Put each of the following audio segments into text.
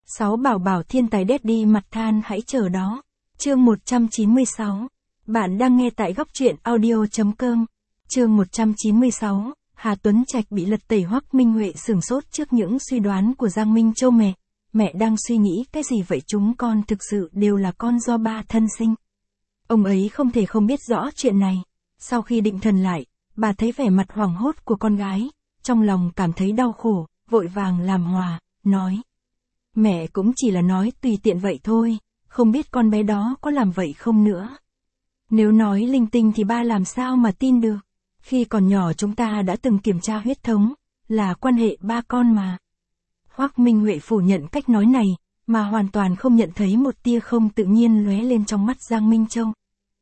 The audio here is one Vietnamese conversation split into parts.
6 bảo bảo thiên tài daddy mặt than hãy chờ đó. Chương 196. Bạn đang nghe tại góc truyện audio.com. Chương 196. Hà Tuấn Trạch bị lật tẩy. Hoắc Minh Huệ sửng sốt trước những suy đoán của Giang Minh Châu. Mẹ đang suy nghĩ cái gì vậy? Chúng con thực sự đều là con do ba thân sinh. Ông ấy không thể không biết rõ chuyện này. Sau khi định thần lại, bà thấy vẻ mặt hoảng hốt của con gái, trong lòng cảm thấy đau khổ, vội vàng làm hòa, nói. Mẹ cũng chỉ là nói tùy tiện vậy thôi, không biết con bé đó có làm vậy không nữa. Nếu nói linh tinh thì ba làm sao mà tin được. Khi còn nhỏ chúng ta đã từng kiểm tra huyết thống, là quan hệ ba con mà. Hoắc Minh Huệ phủ nhận cách nói này, mà hoàn toàn không nhận thấy một tia không tự nhiên lóe lên trong mắt Giang Minh Châu.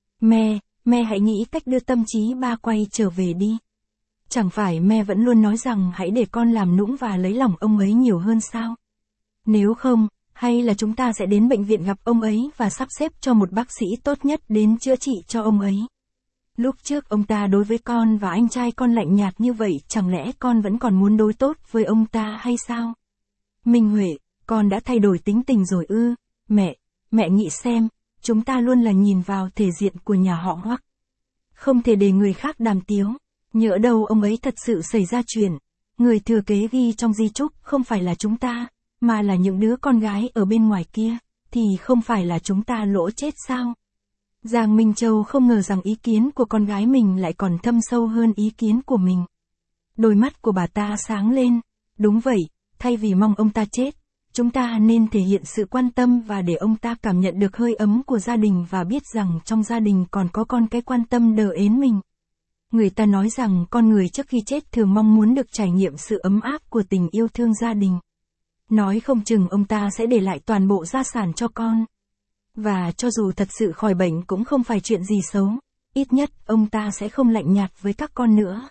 Mẹ hãy nghĩ cách đưa tâm trí ba quay trở về đi. Chẳng phải mẹ vẫn luôn nói rằng hãy để con làm nũng và lấy lòng ông ấy nhiều hơn sao? Nếu không, hay là chúng ta sẽ đến bệnh viện gặp ông ấy và sắp xếp cho một bác sĩ tốt nhất đến chữa trị cho ông ấy. Lúc trước ông ta đối với con và anh trai con lạnh nhạt như vậy, chẳng lẽ con vẫn còn muốn đối tốt với ông ta hay sao? Minh Huệ, con đã thay đổi tính tình rồi ư? Mẹ nghĩ xem, chúng ta luôn là nhìn vào thể diện của nhà họ Hoắc. Không thể để người khác đàm tiếu. Nhỡ đâu ông ấy thật sự xảy ra chuyện. Người thừa kế ghi trong di chúc không phải là chúng ta, mà là những đứa con gái ở bên ngoài kia, thì không phải là chúng ta lỗ chết sao? Giang Minh Châu không ngờ rằng ý kiến của con gái mình lại còn thâm sâu hơn ý kiến của mình. Đôi mắt của bà ta sáng lên. Đúng vậy, thay vì mong ông ta chết, chúng ta nên thể hiện sự quan tâm và để ông ta cảm nhận được hơi ấm của gia đình và biết rằng trong gia đình còn có con cái quan tâm đờ ến mình. Người ta nói rằng con người trước khi chết thường mong muốn được trải nghiệm sự ấm áp của tình yêu thương gia đình. Nói không chừng ông ta sẽ để lại toàn bộ gia sản cho con. Và cho dù thật sự khỏi bệnh cũng không phải chuyện gì xấu, ít nhất ông ta sẽ không lạnh nhạt với các con nữa.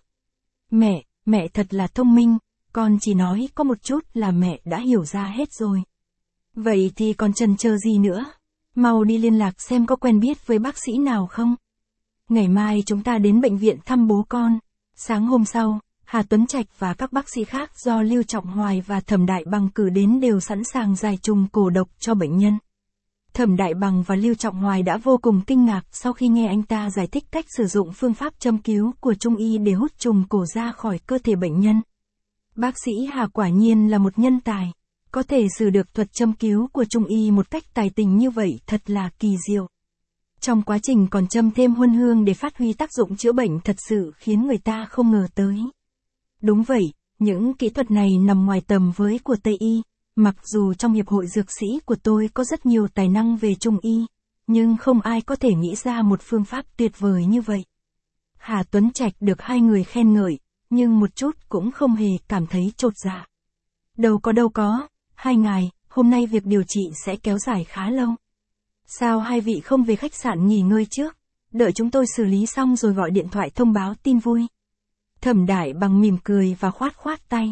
Mẹ thật là thông minh, con chỉ nói có một chút là mẹ đã hiểu ra hết rồi. Vậy thì còn chần chờ gì nữa? Mau đi liên lạc xem có quen biết với bác sĩ nào không? Ngày mai chúng ta đến bệnh viện thăm bố con. Sáng hôm sau, Hà Tuấn Trạch và các bác sĩ khác do Lưu Trọng Hoài và Thẩm Đại Bằng cử đến đều sẵn sàng giải trùng cổ độc cho bệnh nhân. Thẩm Đại Bằng và Lưu Trọng Hoài đã vô cùng kinh ngạc sau khi nghe anh ta giải thích cách sử dụng phương pháp châm cứu của Trung y để hút trùng cổ ra khỏi cơ thể bệnh nhân. Bác sĩ Hà quả nhiên là một nhân tài, có thể sử được thuật châm cứu của Trung y một cách tài tình như vậy thật là kỳ diệu. Trong quá trình còn châm thêm huân hương để phát huy tác dụng chữa bệnh thật sự khiến người ta không ngờ tới. Đúng vậy, những kỹ thuật này nằm ngoài tầm với của Tây y, mặc dù trong hiệp hội dược sĩ của tôi có rất nhiều tài năng về Trung y, nhưng không ai có thể nghĩ ra một phương pháp tuyệt vời như vậy. Hà Tuấn Trạch được hai người khen ngợi, nhưng một chút cũng không hề cảm thấy chột dạ. Đâu có, hai ngài, hôm nay việc điều trị sẽ kéo dài khá lâu. Sao hai vị không về khách sạn nghỉ ngơi trước, đợi chúng tôi xử lý xong rồi gọi điện thoại thông báo tin vui. Thẩm Đại Bằng mỉm cười và khoát tay.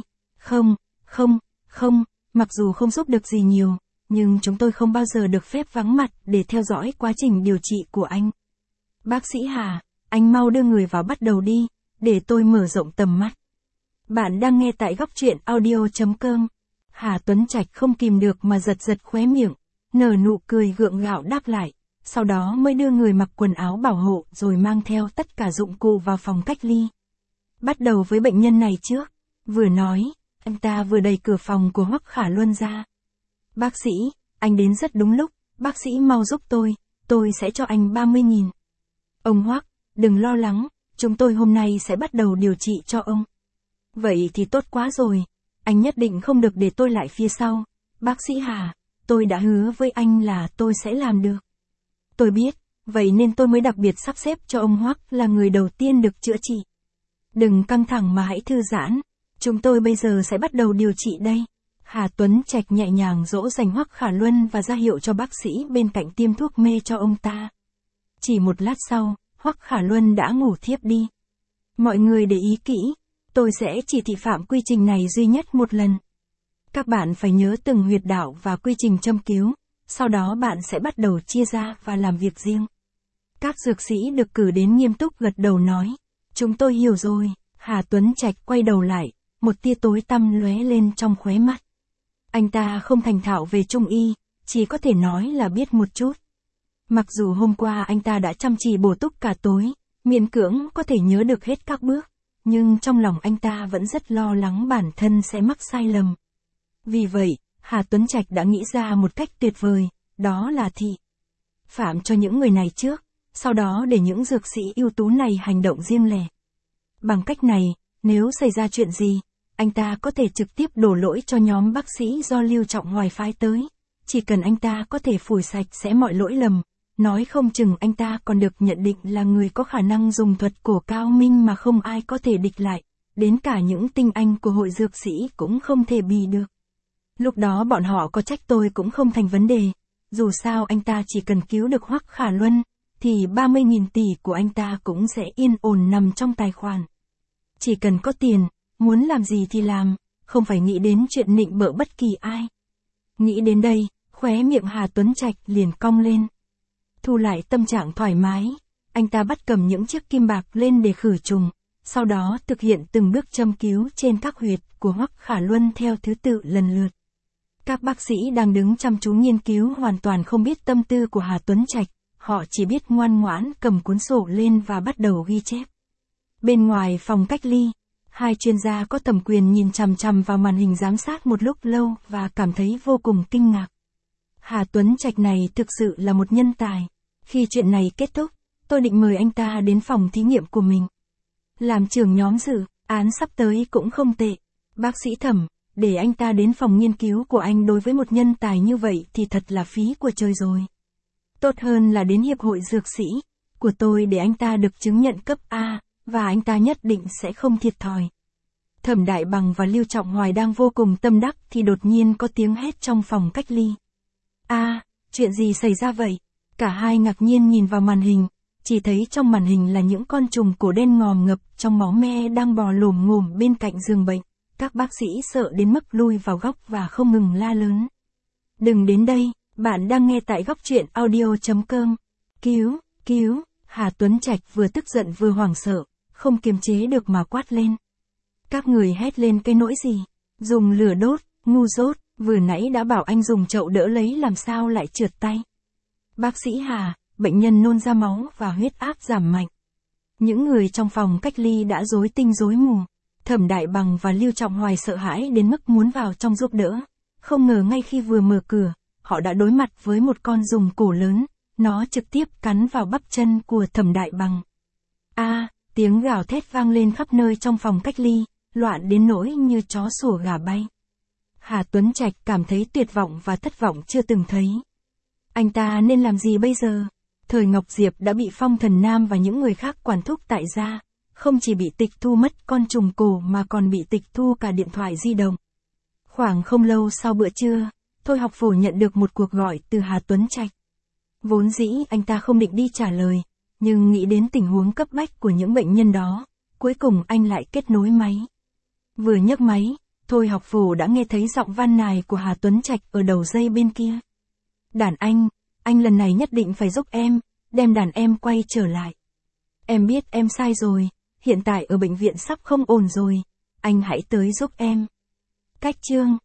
Không, mặc dù không giúp được gì nhiều, nhưng chúng tôi không bao giờ được phép vắng mặt để theo dõi quá trình điều trị của anh. Bác sĩ Hà, anh mau đưa người vào bắt đầu đi, để tôi mở rộng tầm mắt. Bạn đang nghe tại góc truyện audio.com. Hà Tuấn Trạch không kìm được mà giật khóe miệng, nở nụ cười gượng gạo đáp lại, sau đó mới đưa người mặc quần áo bảo hộ rồi mang theo tất cả dụng cụ vào phòng cách ly. Bắt đầu với bệnh nhân này trước, vừa nói, anh ta vừa đẩy cửa phòng của Hoắc Khả Luân ra. Bác sĩ, anh đến rất đúng lúc, bác sĩ mau giúp tôi sẽ cho anh 30.000. Ông Hoắc, đừng lo lắng, chúng tôi hôm nay sẽ bắt đầu điều trị cho ông. Vậy thì tốt quá rồi, anh nhất định không được để tôi lại phía sau. Bác sĩ Hà, tôi đã hứa với anh là tôi sẽ làm được. Tôi biết, vậy nên tôi mới đặc biệt sắp xếp cho ông Hoắc là người đầu tiên được chữa trị. Đừng căng thẳng mà hãy thư giãn, chúng tôi bây giờ sẽ bắt đầu điều trị đây. Hà Tuấn Trạch nhẹ nhàng dỗ dành Hoắc Khả Luân và ra hiệu cho bác sĩ bên cạnh tiêm thuốc mê cho ông ta. Chỉ một lát sau, Hoắc Khả Luân đã ngủ thiếp đi. Mọi người để ý kỹ, tôi sẽ chỉ thị phạm quy trình này duy nhất một lần. Các bạn phải nhớ từng huyệt đạo và quy trình châm cứu, sau đó bạn sẽ bắt đầu chia ra và làm việc riêng. Các dược sĩ được cử đến nghiêm túc gật đầu nói, chúng tôi hiểu rồi. Hà Tuấn Trạch quay đầu lại, một tia tối tăm lóe lên trong khóe mắt. Anh ta không thành thạo về trung y, chỉ có thể nói là biết một chút. Mặc dù hôm qua anh ta đã chăm chỉ bổ túc cả tối, miễn cưỡng có thể nhớ được hết các bước, nhưng trong lòng anh ta vẫn rất lo lắng bản thân sẽ mắc sai lầm. Vì vậy, Hà Tuấn Trạch đã nghĩ ra một cách tuyệt vời, đó là thị phạm cho những người này trước, sau đó để những dược sĩ ưu tú này hành động riêng lẻ. Bằng cách này, nếu xảy ra chuyện gì, anh ta có thể trực tiếp đổ lỗi cho nhóm bác sĩ do Lưu Trọng Hoài phái tới. Chỉ cần anh ta có thể phủi sạch sẽ mọi lỗi lầm, nói không chừng anh ta còn được nhận định là người có khả năng dùng thuật cổ cao minh mà không ai có thể địch lại, đến cả những tinh anh của hội dược sĩ cũng không thể bì được. Lúc đó bọn họ có trách tôi cũng không thành vấn đề, dù sao anh ta chỉ cần cứu được Hoắc Khả Luân, thì 30.000 tỷ của anh ta cũng sẽ yên ổn nằm trong tài khoản. Chỉ cần có tiền, muốn làm gì thì làm, không phải nghĩ đến chuyện nịnh bợ bất kỳ ai. Nghĩ đến đây, khóe miệng Hà Tuấn Trạch liền cong lên. Thu lại tâm trạng thoải mái, anh ta bắt cầm những chiếc kim bạc lên để khử trùng, sau đó thực hiện từng bước châm cứu trên các huyệt của Hoắc Khả Luân theo thứ tự lần lượt. Các bác sĩ đang đứng chăm chú nghiên cứu hoàn toàn không biết tâm tư của Hà Tuấn Trạch, họ chỉ biết ngoan ngoãn cầm cuốn sổ lên và bắt đầu ghi chép. Bên ngoài phòng cách ly, hai chuyên gia có thẩm quyền nhìn chằm chằm vào màn hình giám sát một lúc lâu và cảm thấy vô cùng kinh ngạc. Hà Tuấn Trạch này thực sự là một nhân tài. Khi chuyện này kết thúc, tôi định mời anh ta đến phòng thí nghiệm của mình. Làm trưởng nhóm dự án sắp tới cũng không tệ. Bác sĩ Thẩm, để anh ta đến phòng nghiên cứu của anh đối với một nhân tài như vậy thì thật là phí của trời rồi. Tốt hơn là đến hiệp hội dược sĩ của tôi để anh ta được chứng nhận cấp A, và anh ta nhất định sẽ không thiệt thòi. Thẩm Đại Bằng và Lưu Trọng Hoài đang vô cùng tâm đắc thì đột nhiên có tiếng hét trong phòng cách ly. Chuyện gì xảy ra vậy? Cả hai ngạc nhiên nhìn vào màn hình, chỉ thấy trong màn hình là những con trùng cổ đen ngòm ngập trong máu me đang bò lồm ngồm bên cạnh giường bệnh. Các bác sĩ sợ đến mức lui vào góc và không ngừng la lớn. Đừng đến đây, bạn đang nghe tại góc truyện audio.com. Cứu, Hà Tuấn Trạch vừa tức giận vừa hoảng sợ, không kiềm chế được mà quát lên. Các người hét lên cái nỗi gì? Dùng lửa đốt, ngu dốt, vừa nãy đã bảo anh dùng chậu đỡ lấy làm sao lại trượt tay. Bác sĩ Hà, bệnh nhân nôn ra máu và huyết áp giảm mạnh. Những người trong phòng cách ly đã rối tinh rối mù. Thẩm Đại Bằng và Lưu Trọng Hoài sợ hãi đến mức muốn vào trong giúp đỡ. Không ngờ ngay khi vừa mở cửa, họ đã đối mặt với một con rùng cổ lớn, nó trực tiếp cắn vào bắp chân của Thẩm Đại Bằng. Tiếng gào thét vang lên khắp nơi trong phòng cách ly, loạn đến nỗi như chó sủa gà bay. Hà Tuấn Trạch cảm thấy tuyệt vọng và thất vọng chưa từng thấy. Anh ta nên làm gì bây giờ? Thời Ngọc Diệp đã bị Phong Thần Nam và những người khác quản thúc tại gia, không chỉ bị tịch thu mất con trùng cổ mà còn bị tịch thu cả điện thoại di động. Khoảng không lâu sau bữa trưa, Thôi Học Phổ nhận được một cuộc gọi từ Hà Tuấn Trạch. Vốn dĩ anh ta không định đi trả lời, nhưng nghĩ đến tình huống cấp bách của những bệnh nhân đó, cuối cùng anh lại kết nối máy. Vừa nhấc máy, Thôi Học Phổ đã nghe thấy giọng van nài của Hà Tuấn Trạch ở đầu dây bên kia. Đàn anh lần này nhất định phải giúp em, đem đàn em quay trở lại. Em biết em sai rồi, hiện tại ở bệnh viện sắp không ổn rồi, anh hãy tới giúp em. Cách chương